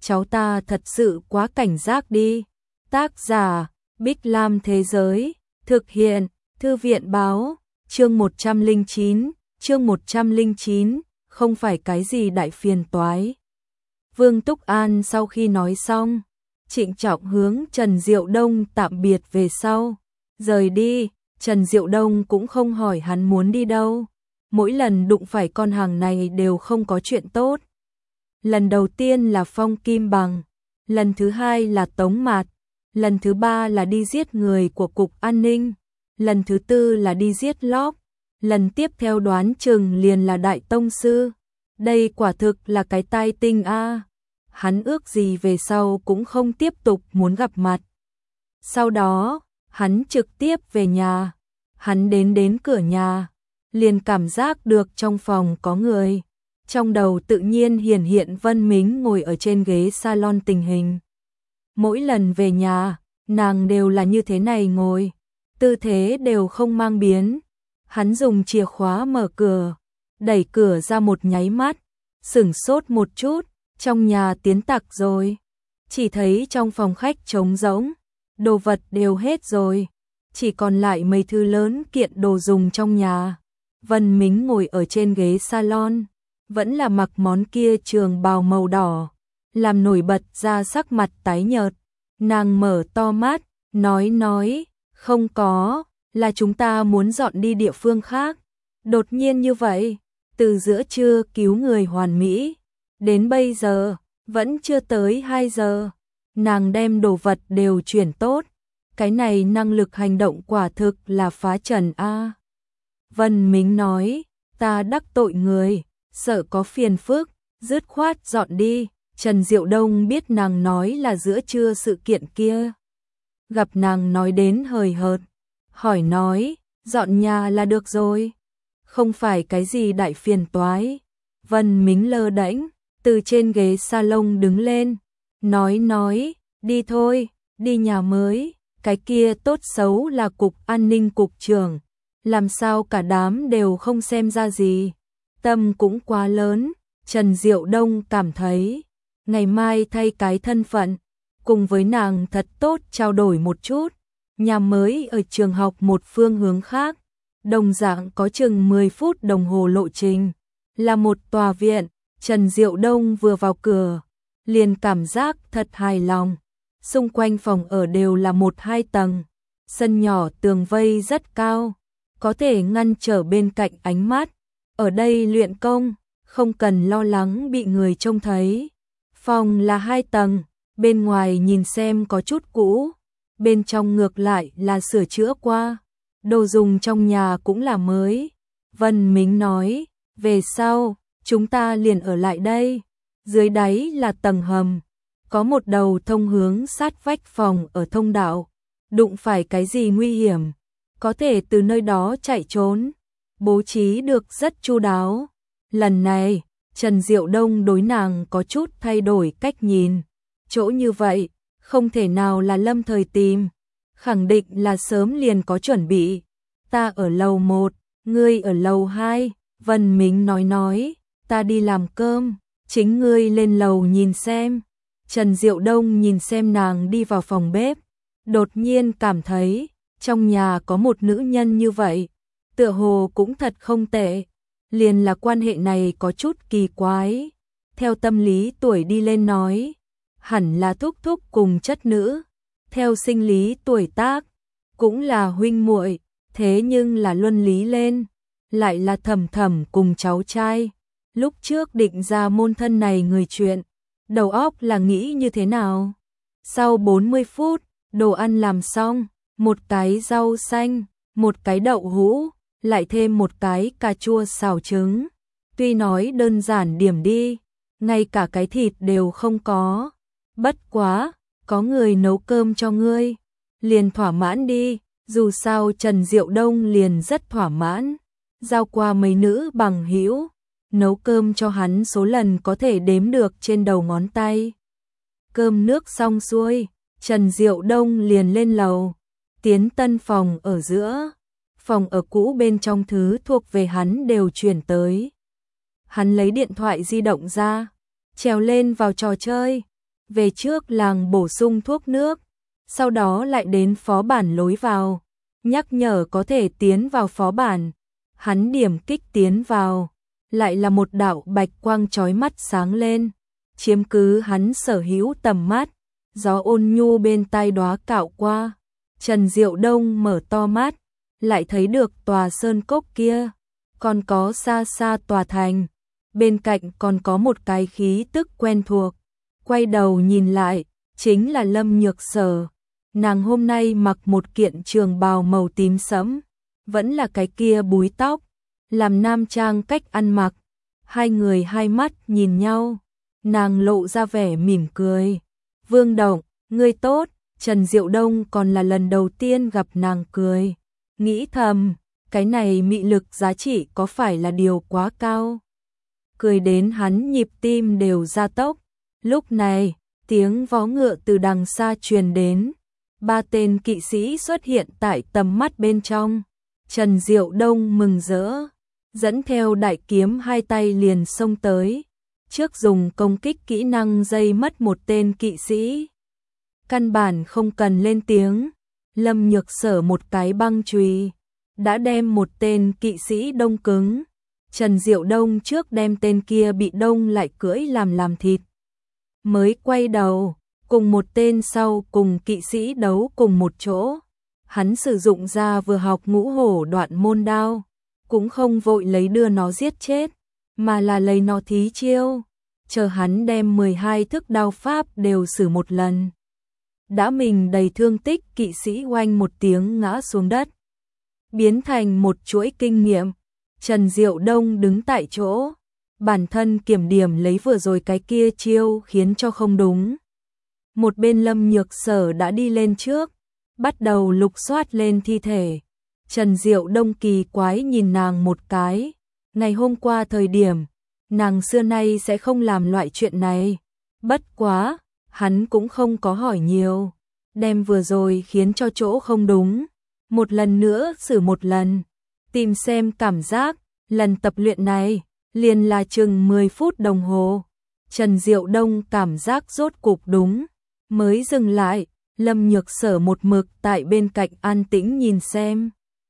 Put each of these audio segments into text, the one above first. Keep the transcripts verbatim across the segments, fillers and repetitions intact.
cháu ta thật sự quá cảnh giác đi. Tác giả, Bích Lam Thế Giới, thực hiện, Thư viện Báo, chương một trăm lẻ chín, chương một trăm lẻ chín, không phải cái gì đại phiền toái. Vương Túc An sau khi nói xong, trịnh trọng hướng Trần Diệu Đông tạm biệt về sau. Rời đi, Trần Diệu Đông cũng không hỏi hắn muốn đi đâu. Mỗi lần đụng phải con hàng này đều không có chuyện tốt. Lần đầu tiên là Phong Kim Bằng, lần thứ hai là Tống Mạt, lần thứ ba là đi giết người của Cục An ninh, lần thứ tư là đi giết Lóc, lần tiếp theo đoán chừng liền là Đại Tông Sư. Đây quả thực là cái tai tinh a. Hắn ước gì về sau cũng không tiếp tục muốn gặp mặt. Sau đó, hắn trực tiếp về nhà. Hắn đến đến cửa nhà, liền cảm giác được trong phòng có người. Trong đầu tự nhiên hiển hiện Vân Mính ngồi ở trên ghế salon tình hình. Mỗi lần về nhà, nàng đều là như thế này ngồi, tư thế đều không mang biến. Hắn dùng chìa khóa mở cửa, đẩy cửa ra một nháy mắt, sửng sốt một chút, trong nhà tiến tặc rồi. Chỉ thấy trong phòng khách trống rỗng, đồ vật đều hết rồi, chỉ còn lại mấy thứ lớn kiện đồ dùng trong nhà. Vân Mính ngồi ở trên ghế salon, vẫn là mặc món kia trường bào màu đỏ, làm nổi bật ra sắc mặt tái nhợt. Nàng mở to mắt, nói nói, không có, là chúng ta muốn dọn đi địa phương khác. Đột nhiên như vậy, từ giữa trưa cứu người hoàn mỹ, đến bây giờ, vẫn chưa tới hai giờ. Nàng đem đồ vật đều chuyển tốt, cái này năng lực hành động quả thực là phá trần a. Vân Mính nói, ta đắc tội người, sợ có phiền phức, dứt khoát dọn đi. Trần Diệu Đông biết nàng nói là giữa trưa sự kiện kia. Gặp nàng nói đến hời hợt, hỏi nói, dọn nhà là được rồi, không phải cái gì đại phiền toái. Vân Mính lơ đễnh, từ trên ghế salon đứng lên, nói nói, đi thôi, đi nhà mới, cái kia tốt xấu là Cục An ninh cục trưởng, làm sao cả đám đều không xem ra gì. Tâm cũng quá lớn. Trần Diệu Đông cảm thấy, ngày mai thay cái thân phận, cùng với nàng thật tốt trao đổi một chút. Nhà mới ở trường học một phương hướng khác, đồng dạng có chừng mười phút đồng hồ lộ trình, là một tòa viện. Trần Diệu Đông vừa vào cửa, liền cảm giác thật hài lòng. Xung quanh phòng ở đều là một hai tầng, sân nhỏ tường vây rất cao, có thể ngăn trở bên cạnh ánh mắt. Ở đây luyện công, không cần lo lắng bị người trông thấy. Phòng là hai tầng, bên ngoài nhìn xem có chút cũ, bên trong ngược lại là sửa chữa qua, đồ dùng trong nhà cũng là mới. Vân Mính nói, về sau, chúng ta liền ở lại đây. Dưới đáy là tầng hầm, có một đầu thông hướng sát vách phòng ở thông đạo, đụng phải cái gì nguy hiểm, có thể từ nơi đó chạy trốn, bố trí được rất chu đáo. Lần này, Trần Diệu Đông đối nàng có chút thay đổi cách nhìn. Chỗ như vậy, không thể nào là lâm thời tìm, khẳng định là sớm liền có chuẩn bị. Ta ở lầu một, ngươi ở lầu hai. Vân Mính nói nói, ta đi làm cơm, chính ngươi lên lầu nhìn xem. Trần Diệu Đông nhìn xem nàng đi vào phòng bếp, đột nhiên cảm thấy, trong nhà có một nữ nhân như vậy, tựa hồ cũng thật không tệ. Liền là quan hệ này có chút kỳ quái. Theo tâm lý tuổi đi lên nói, hẳn là thúc thúc cùng chất nữ. Theo sinh lý tuổi tác, cũng là huynh muội. Thế nhưng là luân lý lên, lại là thầm thầm cùng cháu trai. Lúc trước định ra môn thân này người chuyện, đầu óc là nghĩ như thế nào? Sau bốn mươi phút, đồ ăn làm xong, một cái rau xanh, một cái đậu hũ, lại thêm một cái cà chua xào trứng. Tuy nói đơn giản điểm đi, ngay cả cái thịt đều không có. Bất quá, có người nấu cơm cho ngươi, liền thỏa mãn đi. Dù sao Trần Diệu Đông liền rất thỏa mãn. Giao qua mấy nữ bằng hữu, nấu cơm cho hắn số lần có thể đếm được trên đầu ngón tay. Cơm nước xong xuôi, Trần Diệu Đông liền lên lầu, tiến tân phòng ở giữa. Phòng ở cũ bên trong thứ thuộc về hắn đều chuyển tới. Hắn lấy điện thoại di động ra, trèo lên vào trò chơi, về trước làng bổ sung thuốc nước, sau đó lại đến phó bản lối vào, nhắc nhở có thể tiến vào phó bản. Hắn điểm kích tiến vào, lại là một đạo bạch quang chói mắt sáng lên, chiếm cứ hắn sở hữu tầm mắt. Gió ôn nhu bên tai đóa cạo qua, Trần Diệu Đông mở to mắt, lại thấy được tòa sơn cốc kia, còn có xa xa tòa thành, bên cạnh còn có một cái khí tức quen thuộc. Quay đầu nhìn lại, chính là Lâm Nhược Sở. Nàng hôm nay mặc một kiện trường bào màu tím sẫm, vẫn là cái kia búi tóc, làm nam trang cách ăn mặc. Hai người hai mắt nhìn nhau, nàng lộ ra vẻ mỉm cười. Vương Động, ngươi tốt. Trần Diệu Đông còn là lần đầu tiên gặp nàng cười, nghĩ thầm, cái này mị lực giá trị có phải là điều quá cao. Cười đến hắn nhịp tim đều gia tốc. Lúc này, tiếng vó ngựa từ đằng xa truyền đến, ba tên kỵ sĩ xuất hiện tại tầm mắt bên trong. Trần Diệu Đông mừng rỡ, dẫn theo đại kiếm hai tay liền xông tới, trước dùng công kích kỹ năng dây mất một tên kỵ sĩ. Căn bản không cần lên tiếng, Lâm Nhược Sở một cái băng chùy đã đem một tên kỵ sĩ đông cứng. Trần Diệu Đông trước đem tên kia bị đông lại cưỡi làm làm thịt, mới quay đầu, cùng một tên sau cùng kỵ sĩ đấu cùng một chỗ. Hắn sử dụng ra vừa học ngũ hổ đoạn môn đao, cũng không vội lấy đưa nó giết chết, mà là lấy nó thí chiêu, chờ hắn đem mười hai thức đao pháp đều sử một lần. Đã mình đầy thương tích, kỵ sĩ oanh một tiếng ngã xuống đất, biến thành một chuỗi kinh nghiệm. Trần Diệu Đông đứng tại chỗ, bản thân kiểm điểm lấy vừa rồi cái kia chiêu khiến cho không đúng. Một bên Lâm Nhược Sở đã đi lên trước, bắt đầu lục soát lên thi thể. Trần Diệu Đông kỳ quái nhìn nàng một cái, ngày hôm qua thời điểm, nàng xưa nay sẽ không làm loại chuyện này. Bất quá, hắn cũng không có hỏi nhiều, đem vừa rồi khiến cho chỗ không đúng, một lần nữa xử một lần, tìm xem cảm giác. Lần tập luyện này, liền là chừng mười phút đồng hồ. Trần Diệu Đông cảm giác rốt cục đúng, mới dừng lại. Lâm Nhược Sở một mực tại bên cạnh an tĩnh nhìn xem,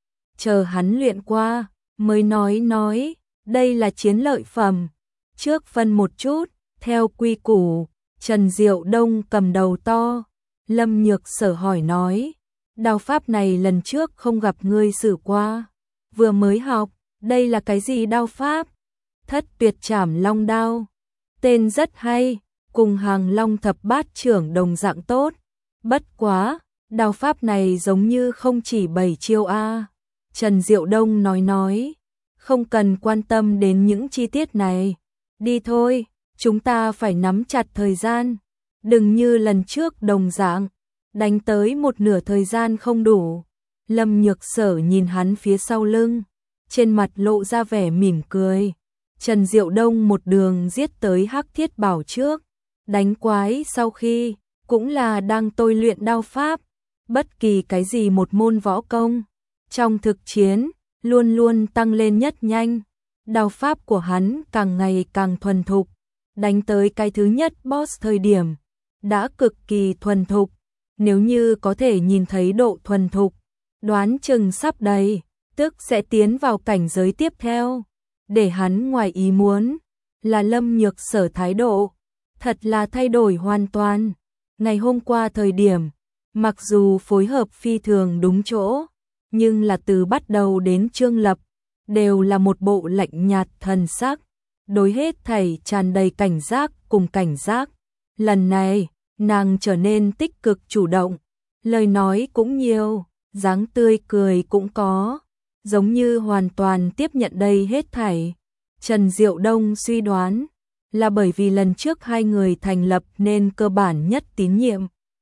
chờ hắn luyện qua, mới nói nói, đây là chiến lợi phẩm, trước phân một chút, theo quy củ. Trần Diệu Đông cầm đầu to, Lâm Nhược Sở hỏi nói, đao pháp này lần trước không gặp ngươi sử qua, vừa mới học, đây là cái gì đao pháp? Thất Tuyệt Trảm Long đao, tên rất hay, cùng Hàng Long thập bát trưởng đồng dạng tốt. Bất quá, đao pháp này giống như không chỉ bảy chiêu a. Trần Diệu Đông nói nói, không cần quan tâm đến những chi tiết này, đi thôi, chúng ta phải nắm chặt thời gian, đừng như lần trước đồng dạng, đánh tới một nửa thời gian không đủ. Lâm Nhược Sở nhìn hắn phía sau lưng, trên mặt lộ ra vẻ mỉm cười. Trần Diệu Đông một đường giết tới Hắc Thiết Bảo trước, đánh quái sau khi, cũng là đang tôi luyện đao pháp. Bất kỳ cái gì một môn võ công, trong thực chiến, luôn luôn tăng lên nhất nhanh. Đao pháp của hắn càng ngày càng thuần thục, đánh tới cái thứ nhất boss thời điểm, đã cực kỳ thuần thục. Nếu như có thể nhìn thấy độ thuần thục, đoán chừng sắp đầy, tức sẽ tiến vào cảnh giới tiếp theo. Để hắn ngoài ý muốn, là Lâm Nhược Sở thái độ, thật là thay đổi hoàn toàn. Ngày hôm qua thời điểm, mặc dù phối hợp phi thường đúng chỗ, nhưng là từ bắt đầu đến Trương Lập, đều là một bộ lạnh nhạt thần sắc, đối hết thảy tràn đầy cảnh giác cùng cảnh giác. Lần này, nàng trở nên tích cực chủ động, lời nói cũng nhiều, dáng tươi cười cũng có, giống như hoàn toàn tiếp nhận đây hết thảy. Trần Diệu Đông suy đoán, là bởi vì lần trước hai người thành lập nên cơ bản nhất tín nhiệm.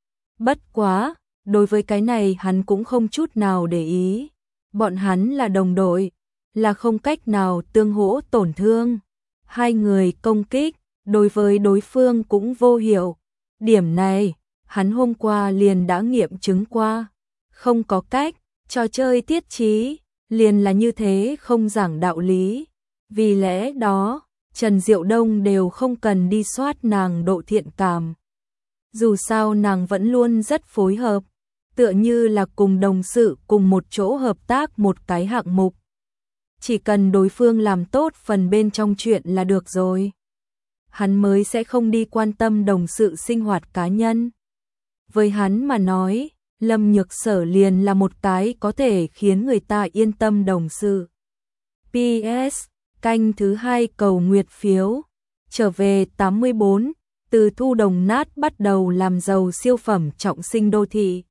Bất quá, đối với cái này hắn cũng không chút nào để ý. Bọn hắn là đồng đội, là không cách nào tương hỗ tổn thương. Hai người công kích, đối với đối phương cũng vô hiệu. Điểm này, hắn hôm qua liền đã nghiệm chứng qua. Không có cách, trò chơi tiết trí, liền là như thế, không giảng đạo lý. Vì lẽ đó, Trần Diệu Đông đều không cần đi soát nàng độ thiện cảm. Dù sao nàng vẫn luôn rất phối hợp, tựa như là cùng đồng sự cùng một chỗ hợp tác một cái hạng mục. Chỉ cần đối phương làm tốt phần bên trong chuyện là được rồi. Hắn mới sẽ không đi quan tâm đồng sự sinh hoạt cá nhân. Với hắn mà nói, Lâm Nhược Sở liền là một cái có thể khiến người ta yên tâm đồng sự. pê ét. Canh thứ hai cầu nguyệt phiếu. Trở về tám mươi bốn, từ thu đồng nát bắt đầu làm giàu siêu phẩm trọng sinh đô thị.